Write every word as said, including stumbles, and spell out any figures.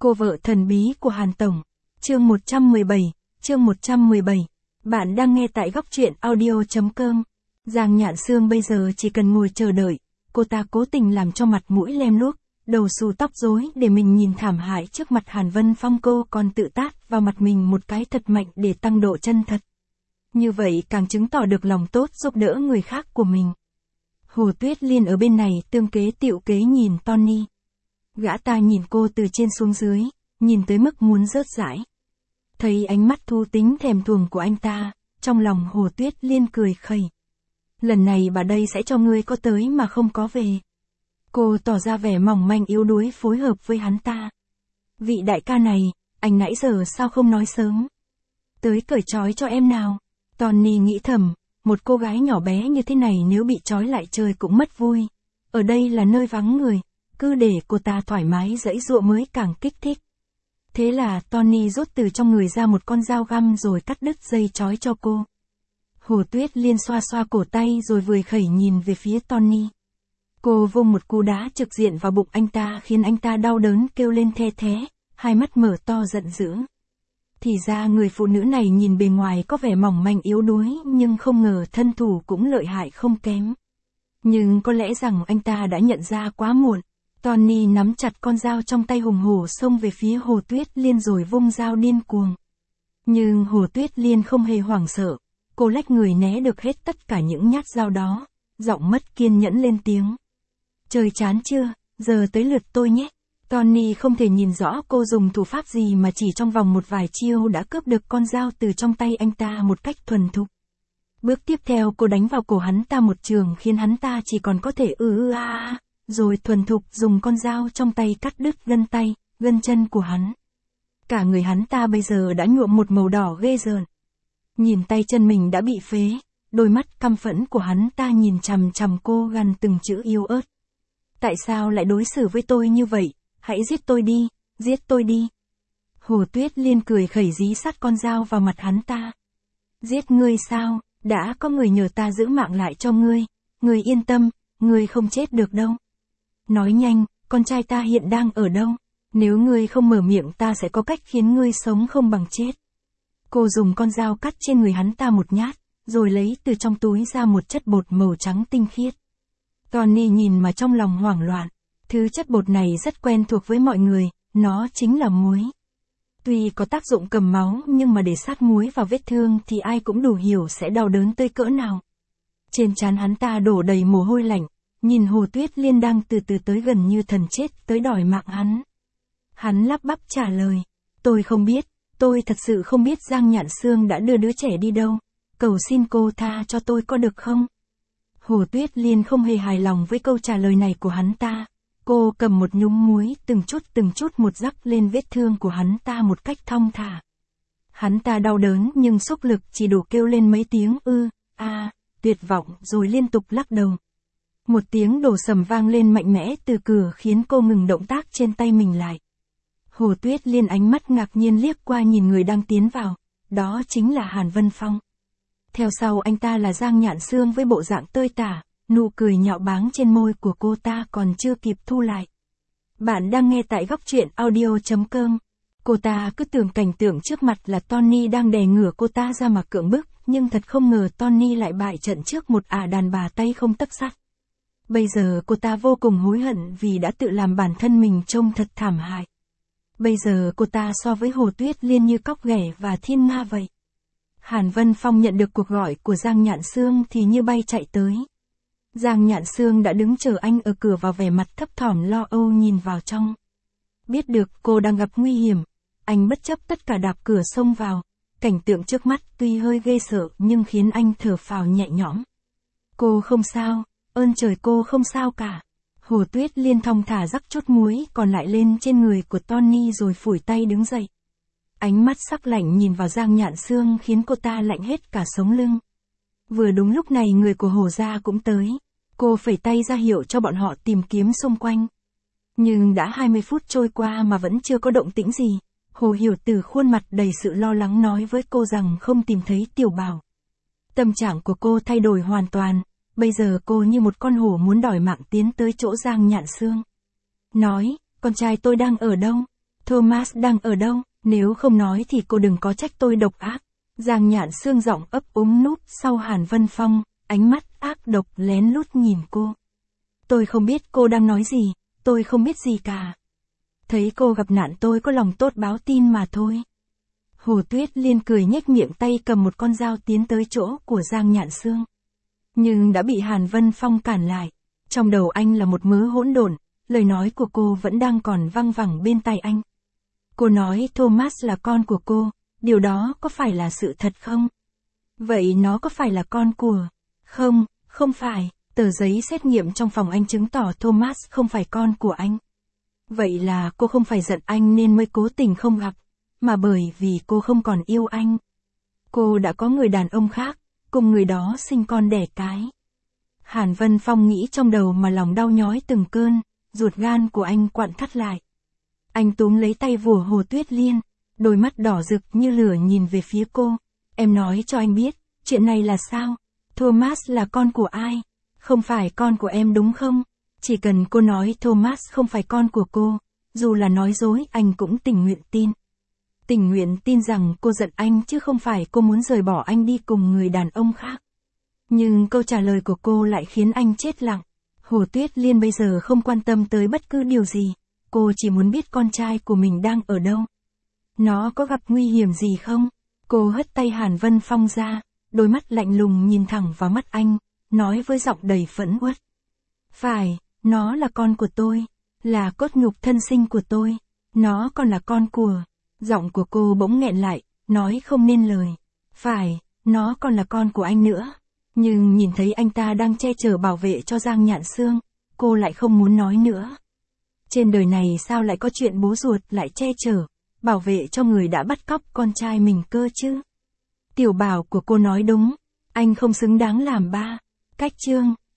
Cô vợ thần bí của Hàn Tổng. Chương một trăm mười bảy, chương một trăm mười bảy. Bạn đang nghe tại góc truyện audio.com. Giang Nhạn Sương bây giờ chỉ cần ngồi chờ đợi, cô ta cố tình làm cho mặt mũi lem luốc, đầu xù tóc rối để mình nhìn thảm hại trước mặt Hàn Vân Phong, cô còn tự tát vào mặt mình một cái thật mạnh để tăng độ chân thật. Như vậy càng chứng tỏ được lòng tốt giúp đỡ người khác của mình. Hồ Tuyết Liên ở bên này tương kế tựu kế nhìn Tony. Gã ta nhìn cô từ trên xuống dưới, nhìn tới mức muốn rớt rãi. Thấy ánh mắt thú tính thèm thuồng của anh ta, trong lòng Hồ Tuyết Liên cười khẩy. Lần này bà đây sẽ cho ngươi có tới mà không có về. Cô tỏ ra vẻ mỏng manh yếu đuối phối hợp với hắn ta. Vị đại ca này, anh nãy giờ sao không nói sớm? Tới cởi trói cho em nào. Tony nghĩ thầm, một cô gái nhỏ bé như thế này nếu bị trói lại chơi cũng mất vui. Ở đây là nơi vắng người, cứ để cô ta thoải mái giãy giụa mới càng kích thích. Thế là Tony rút từ trong người ra một con dao găm rồi cắt đứt dây trói cho cô. Hồ Tuyết Liên xoa xoa cổ tay rồi vừa khẩy nhìn về phía Tony. Cô vung một cú đá trực diện vào bụng anh ta khiến anh ta đau đớn kêu lên the thé, hai mắt mở to giận dữ. Thì ra người phụ nữ này nhìn bề ngoài có vẻ mỏng manh yếu đuối nhưng không ngờ thân thủ cũng lợi hại không kém. Nhưng có lẽ rằng anh ta đã nhận ra quá muộn. Tony nắm chặt con dao trong tay hùng hổ xông về phía Hồ Tuyết Liên rồi vung dao điên cuồng. Nhưng Hồ Tuyết Liên không hề hoảng sợ, cô lách người né được hết tất cả những nhát dao đó, giọng mất kiên nhẫn lên tiếng. Trời chán chưa, giờ tới lượt tôi nhé. Tony không thể nhìn rõ cô dùng thủ pháp gì mà chỉ trong vòng một vài chiêu đã cướp được con dao từ trong tay anh ta một cách thuần thục. Bước tiếp theo cô đánh vào cổ hắn ta một trường khiến hắn ta chỉ còn có thể ư ư a a, rồi thuần thục dùng con dao trong tay cắt đứt gân tay, gân chân của hắn. Cả người hắn ta bây giờ đã nhuộm một màu đỏ ghê rợn. Nhìn tay chân mình đã bị phế, đôi mắt căm phẫn của hắn ta nhìn chằm chằm cô gằn từng chữ yếu ớt. Tại sao lại đối xử với tôi như vậy? Hãy giết tôi đi, giết tôi đi. Hồ Tuyết Liên cười khẩy dí sát con dao vào mặt hắn ta. Giết ngươi sao? Đã có người nhờ ta giữ mạng lại cho ngươi. Ngươi yên tâm, ngươi không chết được đâu. Nói nhanh, con trai ta hiện đang ở đâu? Nếu ngươi không mở miệng ta sẽ có cách khiến ngươi sống không bằng chết. Cô dùng con dao cắt trên người hắn ta một nhát, rồi lấy từ trong túi ra một chất bột màu trắng tinh khiết. Tony nhìn mà trong lòng hoảng loạn. Thứ chất bột này rất quen thuộc với mọi người, nó chính là muối. Tuy có tác dụng cầm máu nhưng mà để sát muối vào vết thương thì ai cũng đủ hiểu sẽ đau đớn tới cỡ nào. Trên trán hắn ta đổ đầy mồ hôi lạnh, nhìn Hồ Tuyết Liên đang từ từ tới gần như thần chết tới đòi mạng hắn. Hắn lắp bắp trả lời, tôi không biết, tôi thật sự không biết Giang Nhạn Sương đã đưa đứa trẻ đi đâu, cầu xin cô tha cho tôi có được không? Hồ Tuyết Liên không hề hài lòng với câu trả lời này của hắn ta. Cô cầm một nhúm muối từng chút từng chút một rắc lên vết thương của hắn ta một cách thong thả. Hắn ta đau đớn nhưng xúc lực chỉ đủ kêu lên mấy tiếng ư, a, tuyệt vọng rồi liên tục lắc đầu. Một tiếng đổ sầm vang lên mạnh mẽ từ cửa khiến cô ngừng động tác trên tay mình lại. Hồ Tuyết Liên ánh mắt ngạc nhiên liếc qua nhìn người đang tiến vào, đó chính là Hàn Vân Phong. Theo sau anh ta là Giang Nhạn Sương với bộ dạng tơi tả. Nụ cười nhạo báng trên môi của cô ta còn chưa kịp thu lại. Bạn đang nghe tại góc truyện audio.com. Cô ta cứ tưởng cảnh tượng trước mặt là Tony đang đè ngửa cô ta ra mà cưỡng bức, nhưng thật không ngờ Tony lại bại trận trước một ả đàn bà tay không tấc sắt. Bây giờ cô ta vô cùng hối hận vì đã tự làm bản thân mình trông thật thảm hại. Bây giờ cô ta so với Hồ Tuyết Liên như cóc ghẻ và thiên nga vậy. Hàn Vân Phong nhận được cuộc gọi của Giang Nhạn Sương thì như bay chạy tới. Giang Nhạn Sương đã đứng chờ anh ở cửa vào vẻ mặt thấp thỏm lo âu nhìn vào trong. Biết được cô đang gặp nguy hiểm, anh bất chấp tất cả đạp cửa xông vào. Cảnh tượng trước mắt tuy hơi ghê sợ nhưng khiến anh thở phào nhẹ nhõm. Cô không sao, ơn trời cô không sao cả. Hồ Tuyết Liên thong thả rắc chút muối còn lại lên trên người của Tony rồi phủi tay đứng dậy. Ánh mắt sắc lạnh nhìn vào Giang Nhạn Sương khiến cô ta lạnh hết cả sống lưng. Vừa đúng lúc này người của Hồ gia cũng tới. Cô phẩy tay ra hiệu cho bọn họ tìm kiếm xung quanh. Nhưng đã hai mươi phút trôi qua mà vẫn chưa có động tĩnh gì. Hồ Hiểu Tử khuôn mặt đầy sự lo lắng nói với cô rằng không tìm thấy Tiểu Bảo. Tâm trạng của cô thay đổi hoàn toàn. Bây giờ cô như một con hổ muốn đòi mạng tiến tới chỗ Giang Nhạn Sương. Nói, con trai tôi đang ở đâu? Thomas đang ở đâu, nếu không nói thì cô đừng có trách tôi độc ác. Giang Nhạn Sương giọng ấp úng núp sau Hàn Vân Phong, ánh mắt ác độc lén lút nhìn cô. Tôi không biết cô đang nói gì, tôi không biết gì cả. Thấy cô gặp nạn tôi có lòng tốt báo tin mà thôi. Hồ Tuyết Liên cười nhếch miệng tay cầm một con dao tiến tới chỗ của Giang Nhạn Sương. Nhưng đã bị Hàn Vân Phong cản lại. Trong đầu anh là một mớ hỗn độn, lời nói của cô vẫn đang còn văng vẳng bên tai anh. Cô nói Thomas là con của cô, điều đó có phải là sự thật không? Vậy nó có phải là con của... Không, không phải, tờ giấy xét nghiệm trong phòng anh chứng tỏ Thomas không phải con của anh. Vậy là cô không phải giận anh nên mới cố tình không gặp, mà bởi vì cô không còn yêu anh. Cô đã có người đàn ông khác, cùng người đó sinh con đẻ cái. Hàn Vân Phong nghĩ trong đầu mà lòng đau nhói từng cơn, ruột gan của anh quặn thắt lại. Anh túm lấy tay vùa Hồ Tuyết Liên, đôi mắt đỏ rực như lửa nhìn về phía cô. Em nói cho anh biết, chuyện này là sao? Thomas là con của ai? Không phải con của em đúng không? Chỉ cần cô nói Thomas không phải con của cô, dù là nói dối anh cũng tình nguyện tin. Tình nguyện tin rằng cô giận anh chứ không phải cô muốn rời bỏ anh đi cùng người đàn ông khác. Nhưng câu trả lời của cô lại khiến anh chết lặng. Hồ Tuyết Liên bây giờ không quan tâm tới bất cứ điều gì, cô chỉ muốn biết con trai của mình đang ở đâu. Nó có gặp nguy hiểm gì không? Cô hất tay Hàn Vân Phong ra, đôi mắt lạnh lùng nhìn thẳng vào mắt anh, nói với giọng đầy phẫn uất. Phải, nó là con của tôi, là cốt nhục thân sinh của tôi, nó còn là con của... Giọng của cô bỗng nghẹn lại, nói không nên lời. Phải, nó còn là con của anh nữa. Nhưng nhìn thấy anh ta đang che chở bảo vệ cho Giang Nhạn Sương, cô lại không muốn nói nữa. Trên đời này sao lại có chuyện bố ruột lại che chở, bảo vệ cho người đã bắt cóc con trai mình cơ chứ? Tiểu Bảo của cô nói đúng, anh không xứng đáng làm ba. Cách chương